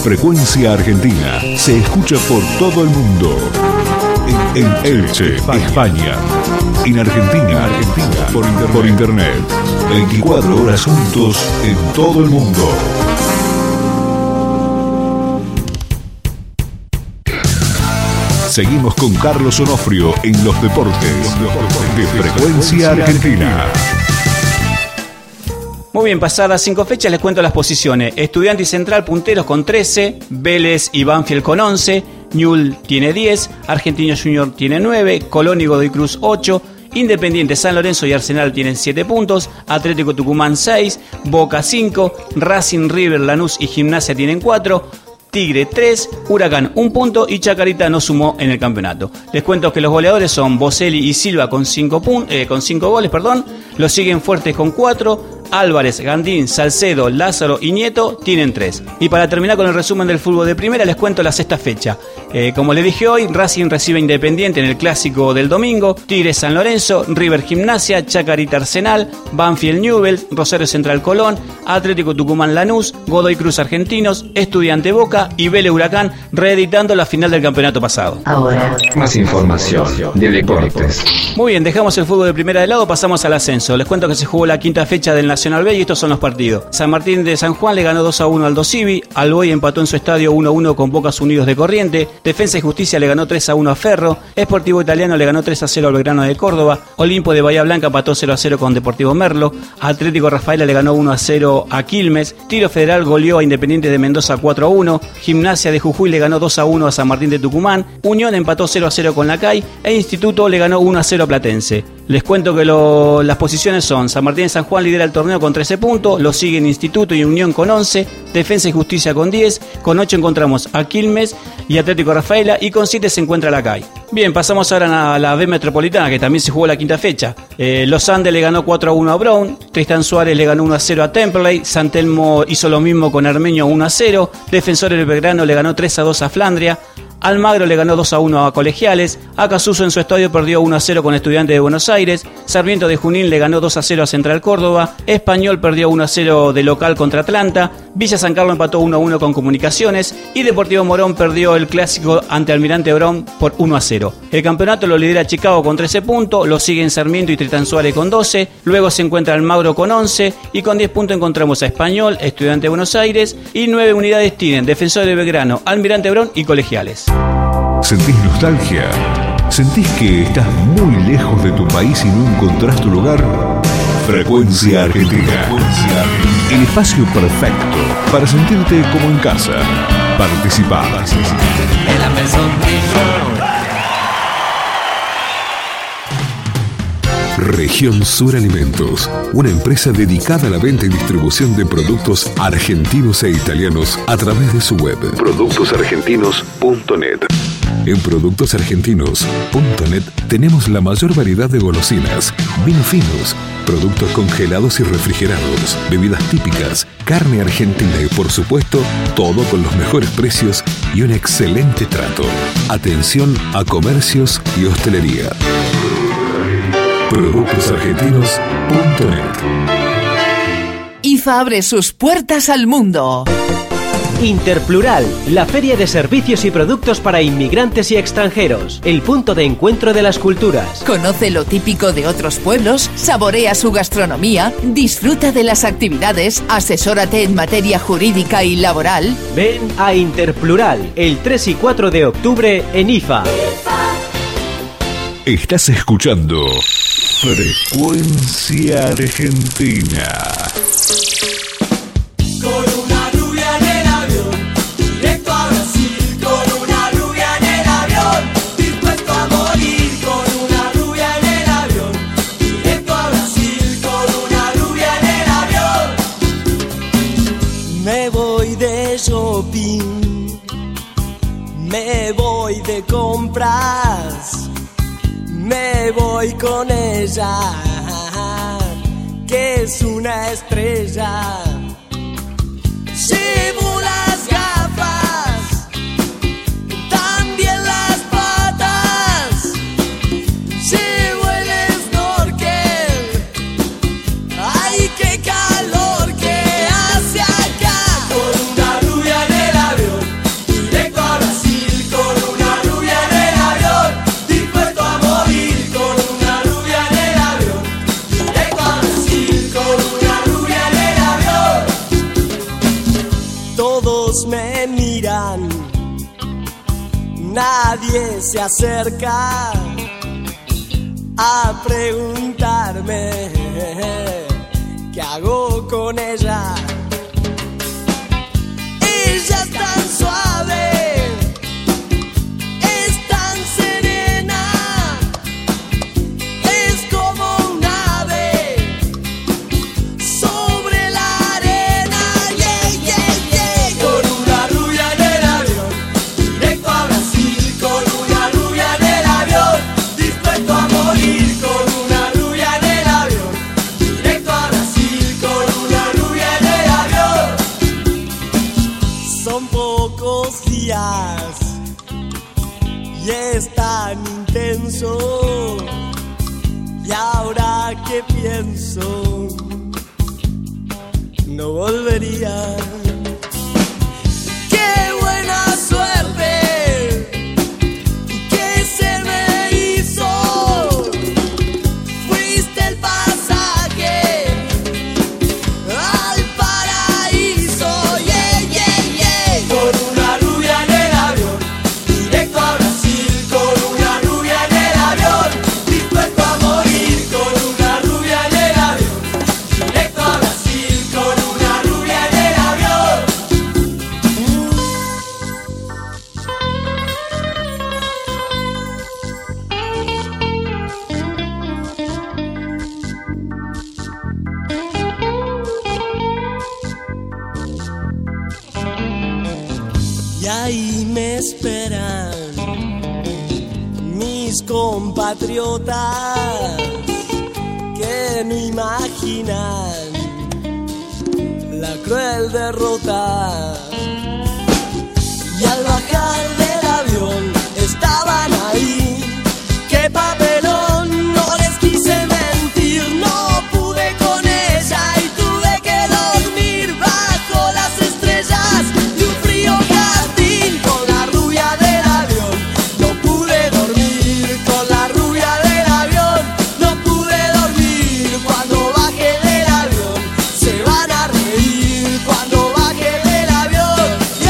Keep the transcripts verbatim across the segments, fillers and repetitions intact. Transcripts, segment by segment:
Frecuencia Argentina se escucha por todo el mundo. En, en Elche, España. España. En Argentina, Argentina. Por internet. Por internet. veinticuatro horas juntos en todo el mundo. Seguimos con Carlos Onofrio en los deportes de Frecuencia Argentina. Muy bien, pasadas cinco fechas les cuento las posiciones. Estudiantes Central punteros con trece, Vélez y Banfield con once, Newell's tiene diez, Argentinos Junior tiene nueve, Colón y Godoy Cruz ocho, Independiente San Lorenzo y Arsenal tienen siete puntos, Atlético Tucumán seis, Boca cinco, Racing, River, Lanús y Gimnasia tienen cuatro, Tigre tres, Huracán un punto y Chacarita no sumó en el campeonato. Les cuento que los goleadores son Boselli y Silva con cinco eh, con cinco goles, perdón. Los siguen Fuertes con cuatro, Álvarez, Gandín, Salcedo, Lázaro y Nieto tienen tres. Y para terminar con el resumen del fútbol de primera, les cuento la sexta fecha. Eh, como les dije hoy, Racing recibe Independiente en el clásico del domingo, Tigre San Lorenzo, River Gimnasia, Chacarita Arsenal, Banfield Newell's, Rosario Central Colón, Atlético Tucumán Lanús, Godoy Cruz Argentinos, Estudiante Boca y Vélez Huracán, reeditando la final del campeonato pasado. Ahora, más información de deportes. Muy bien, dejamos el fútbol de primera de lado, pasamos al ascenso. Les cuento que se jugó la quinta fecha del Nacional B y estos son los partidos. San Martín de San Juan le ganó dos a uno al Dosivi, Alboy empató en su estadio uno a uno con Bocas Unidos de Corriente, Defensa y Justicia le ganó tres a uno a Ferro, Sportivo Italiano le ganó tres a cero al Belgrano de Córdoba, Olimpo de Bahía Blanca empató cero a cero con Deportivo Merlo, Atlético Rafaela le ganó uno a cero a Quilmes, Tiro Federal goleó a Independiente de Mendoza cuatro a uno, Gimnasia de Jujuy le ganó dos a uno a San Martín de Tucumán, Unión empató cero a cero con la C A I e Instituto le ganó uno a cero a Platense. Les cuento que lo, las posiciones son: San Martín de San Juan lidera el torneo con trece puntos, lo siguen Instituto y Unión con once, Defensa y Justicia con diez, con ocho encontramos a Quilmes y Atlético Rafaela y con siete se encuentra la C A I. Bien, pasamos ahora a la B Metropolitana, que también se jugó la quinta fecha. Eh, Los Andes le ganó cuatro a uno a Brown, Tristán Suárez le ganó uno a cero a Temperley, San Telmo hizo lo mismo con Armenio uno a cero, Defensores del Belgrano le ganó tres a dos a Flandria, Almagro le ganó dos a uno a Colegiales, Acasuso en su estadio perdió uno a cero con Estudiantes de Buenos Aires, Sarmiento de Junín le ganó dos a cero a Central Córdoba, Español perdió uno a cero de local contra Atlanta, Villa San Carlos empató uno a uno con Comunicaciones y Deportivo Morón perdió el clásico ante Almirante Brown por uno a cero. El campeonato lo lidera Chicago con trece puntos, lo siguen Sarmiento y Tristán Suárez con doce, luego se encuentra Almagro con once y con diez puntos encontramos a Español, Estudiantes de Buenos Aires y nueve unidades tienen Defensor de Belgrano, Almirante Brown y Colegiales. ¿Sentís nostalgia? ¿Sentís que estás muy lejos de tu país y no encontrás tu lugar? Frecuencia Argentina. El espacio perfecto para sentirte como en casa. Participá. Región Sur Alimentos, una empresa dedicada a la venta y distribución de productos argentinos e italianos a través de su web productos argentinos punto net. En productos argentinos punto net tenemos la mayor variedad de golosinas, vinos finos, productos congelados y refrigerados, bebidas típicas, carne argentina y por supuesto todo con los mejores precios y un excelente trato. Atención a comercios y hostelería. productos argentinos punto net. I F A abre sus puertas al mundo. Interplural, la feria de servicios y productos para inmigrantes y extranjeros, el punto de encuentro de las culturas. Conoce lo típico de otros pueblos, saborea su gastronomía, disfruta de las actividades, asesórate en materia jurídica y laboral. Ven a Interplural el tres y cuatro de octubre en I F A. Estás escuchando Frecuencia Argentina. Me voy de compras, me voy con ella, que es una estrella. Llevo las gafas, también las patas, llevo el snorkel, ay qué calor que hace acá. Con una rubia en el avión. Todos me miran, nadie se acerca a preguntarme qué hago con ella. Ella es tan suave, es tan serena, es como un ave sobre la arena. Yeah, yeah, yeah. Con una rubia en el avión, directo a Brasil. Con una rubia en el avión, dispuesto a morir. Con una rubia en el avión, directo a Brasil. Con una rubia en el avión. Son pocos días y es tan intenso. Y ahora que pienso, no volvería. ¡Qué buena suerte que se me hizo! Fuiste el pasaje al paraíso. Yeah, yeah, yeah. Con una rubia en el avión, directo a Brasil. Con una rubia en el avión, dispuesto a morir. Con una rubia en el avión, directo a Brasil. Con una rubia en el avión. Y ahí me esperan mis compatriotas que no imaginan la cruel derrota. Y al bajar del avión estaban ahí. ¡Qué papelón! No les quise mentir, no pude con ella y tuve que dormir bajo las estrellas de un frío jardín. Con la rubia del avión no pude dormir. Con la rubia del avión no pude dormir. Cuando baje del avión se van a reír. Cuando baje del avión,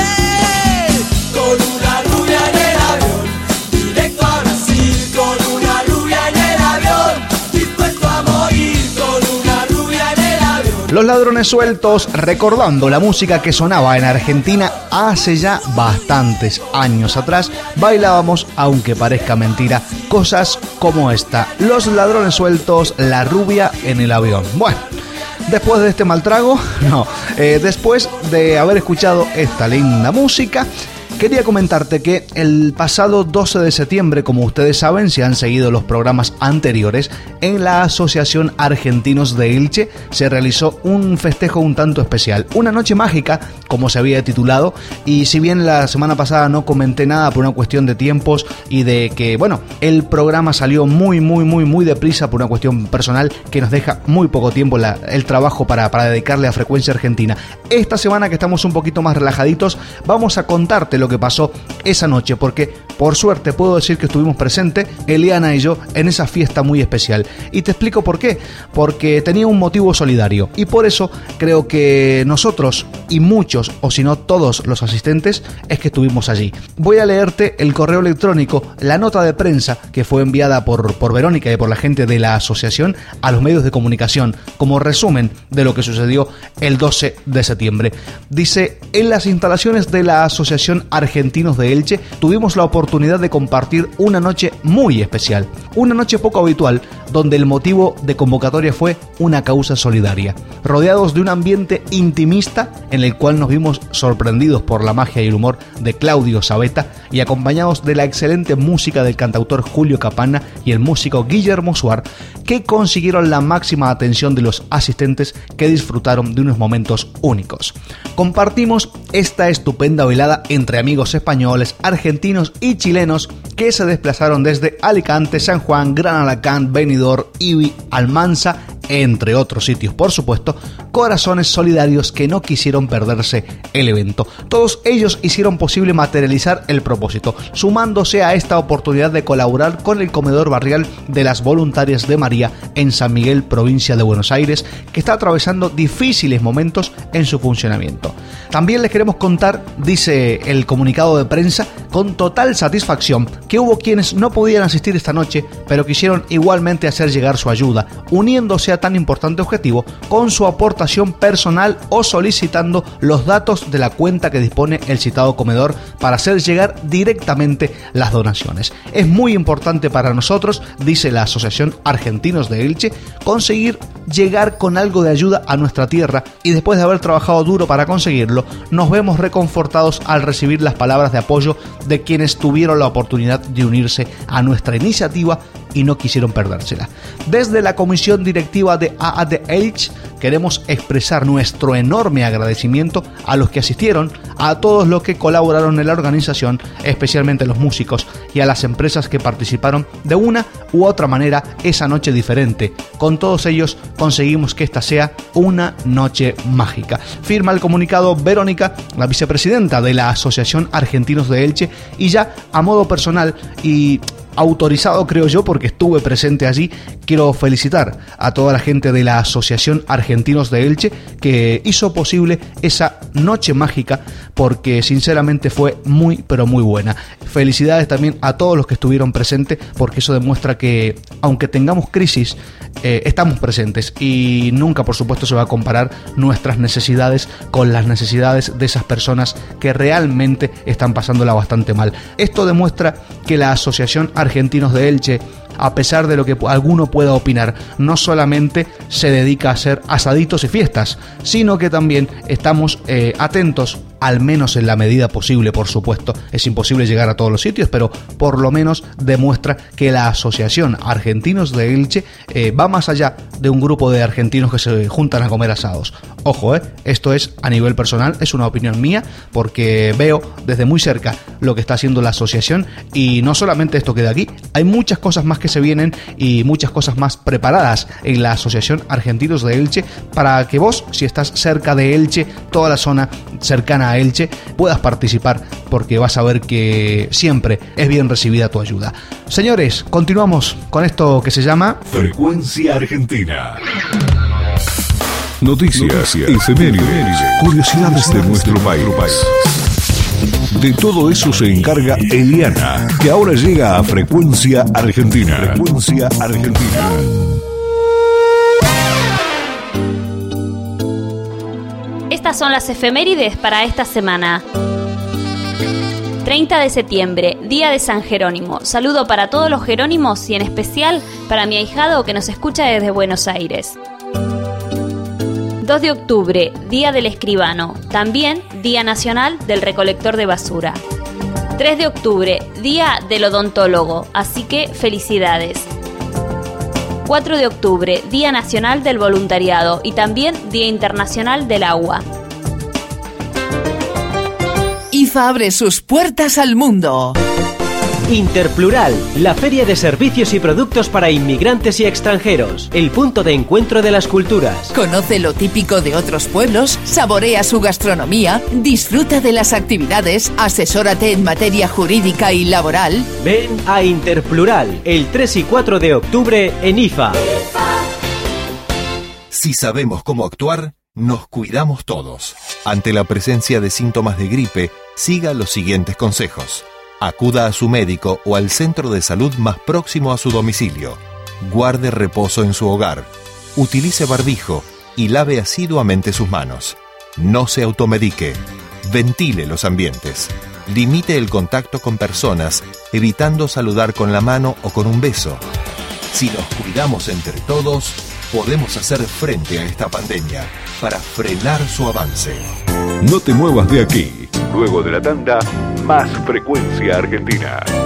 yeah. Con una rubia en el avión, directo a Brasil. Con una rubia en el avión, dispuesto a morir. Con una rubia en el avión. Los Ladrones Sueltos, recordando la música que sonaba en Argentina hace ya bastantes años atrás. Bailábamos, aunque parezca mentira, cosas como esta. Los Ladrones Sueltos, la rubia en el avión. Bueno, después de este mal trago, no, eh, después de haber escuchado esta linda música, quería comentarte que el pasado doce de septiembre, como ustedes saben, si han seguido los programas anteriores, en la Asociación Argentinos de Elche se realizó un festejo un tanto especial, una noche mágica, como se había titulado, y si bien la semana pasada no comenté nada por una cuestión de tiempos y de que, bueno, el programa salió muy, muy, muy, muy deprisa por una cuestión personal que nos deja muy poco tiempo la, el trabajo para, para dedicarle a Frecuencia Argentina. Esta semana que estamos un poquito más relajaditos, vamos a contarte lo que pasó esa noche, porque por suerte puedo decir que estuvimos presentes, Eliana y yo, en esa fiesta muy especial. Y te explico por qué. Porque tenía un motivo solidario, y por eso creo que nosotros y muchos, o si no todos los asistentes, es que estuvimos allí. Voy a leerte el correo electrónico, la nota de prensa que fue enviada por, por Verónica y por la gente de la asociación a los medios de comunicación, como resumen de lo que sucedió el doce de septiembre. Dice: en las instalaciones de la Asociación Argentinos de Elche tuvimos la oportunidad de compartir una noche muy especial, una noche poco habitual, donde el motivo de convocatoria fue una causa solidaria, rodeados de un ambiente intimista en el cual nos vimos sorprendidos por la magia y el humor de Claudio Sabeta y acompañados de la excelente música del cantautor Julio Capana y el músico Guillermo Suar, que consiguieron la máxima atención de los asistentes, que disfrutaron de unos momentos únicos. Compartimos esta estupenda velada entre amigos españoles, argentinos y chilenos que se desplazaron desde Alicante, San Juan, Gran Alacant, Benidorm, Ibi, Almansa entre otros sitios por supuesto, corazones solidarios que no quisieron perderse el evento. Todos ellos hicieron posible materializar el propósito, sumándose a esta oportunidad de colaborar con el comedor barrial de las Voluntarias de María en San Miguel, provincia de Buenos Aires, que está atravesando difíciles momentos en su funcionamiento. También les queremos contar, dice el comunicado de prensa, con total satisfacción, que hubo quienes no podían asistir esta noche, pero quisieron igualmente hacer llegar su ayuda, uniéndose a tan importante objetivo con su aportación personal o solicitando los datos de la cuenta que dispone el citado comedor para hacer llegar directamente las donaciones. Es muy importante para nosotros, dice la Asociación Argentinos de Elche, conseguir llegar con algo de ayuda a nuestra tierra, y después de haber trabajado duro para conseguirlo, nos vemos reconfortados al recibir las palabras de apoyo de quienes tuvieron la oportunidad de unirse a nuestra iniciativa y no quisieron perdérsela. Desde la comisión directiva de A A D Elche queremos expresar nuestro enorme agradecimiento a los que asistieron, a todos los que colaboraron en la organización, especialmente a los músicos y a las empresas que participaron de una u otra manera esa noche diferente. Con todos ellos conseguimos que esta sea una noche mágica. Firma el comunicado Verónica, la vicepresidenta de la Asociación Argentinos de Elche, y ya a modo personal y autorizado creo yo porque estuve presente allí, quiero felicitar a toda la gente de la Asociación Argentinos de Elche que hizo posible esa noche mágica, porque sinceramente fue muy pero muy buena. Felicidades también a todos los que estuvieron presentes, porque eso demuestra que aunque tengamos crisis, eh, estamos presentes, y nunca por supuesto se va a comparar nuestras necesidades con las necesidades de esas personas que realmente están pasándola bastante mal. Esto demuestra que la Asociación Argentinos de Elche, a pesar de lo que alguno pueda opinar, no solamente se dedica a hacer asaditos y fiestas, sino que también estamos eh, atentos, al menos en la medida posible, por supuesto. Es imposible llegar a todos los sitios, pero por lo menos demuestra que la Asociación Argentinos de Elche eh, va más allá de un grupo de argentinos que se juntan a comer asados. Ojo, eh, esto es a nivel personal, es una opinión mía, porque veo desde muy cerca lo que está haciendo la asociación, y no solamente esto queda aquí, hay muchas cosas más que se vienen y muchas cosas más preparadas en la Asociación Argentinos de Elche, para que vos, si estás cerca de Elche, toda la zona cercana a Elche, puedas participar, porque vas a ver que siempre es bien recibida tu ayuda. Señores, continuamos con esto que se llama Frecuencia Argentina. Noticias, efemérides, curiosidades de nuestro país. De todo eso se encarga Eliana, que ahora llega a Frecuencia Argentina. Frecuencia Argentina. Estas son las efemérides para esta semana. treinta de septiembre, Día de San Jerónimo. Saludo para todos los jerónimos y en especial para mi ahijado que nos escucha desde Buenos Aires. dos de octubre, Día del Escribano. También Día Nacional del Recolector de Basura. tres de octubre, Día del Odontólogo. Así que felicidades. cuatro de octubre, Día Nacional del Voluntariado y también Día Internacional del Agua. I F A abre sus puertas al mundo. Interplural, la feria de servicios y productos para inmigrantes y extranjeros, el punto de encuentro de las culturas. Conoce lo típico de otros pueblos, saborea su gastronomía, disfruta de las actividades, asesórate en materia jurídica y laboral. Ven a Interplural el tres y cuatro de octubre en I F A. Si sabemos cómo actuar, nos cuidamos todos. Ante la presencia de síntomas de gripe, siga los siguientes consejos. Acuda a su médico o al centro de salud más próximo a su domicilio. Guarde reposo en su hogar. Utilice barbijo y lave asiduamente sus manos. No se automedique. Ventile los ambientes. Limite el contacto con personas, evitando saludar con la mano o con un beso. Si nos cuidamos entre todos, podemos hacer frente a esta pandemia para frenar su avance. No te muevas de aquí. Luego de la tanda, más Frecuencia Argentina.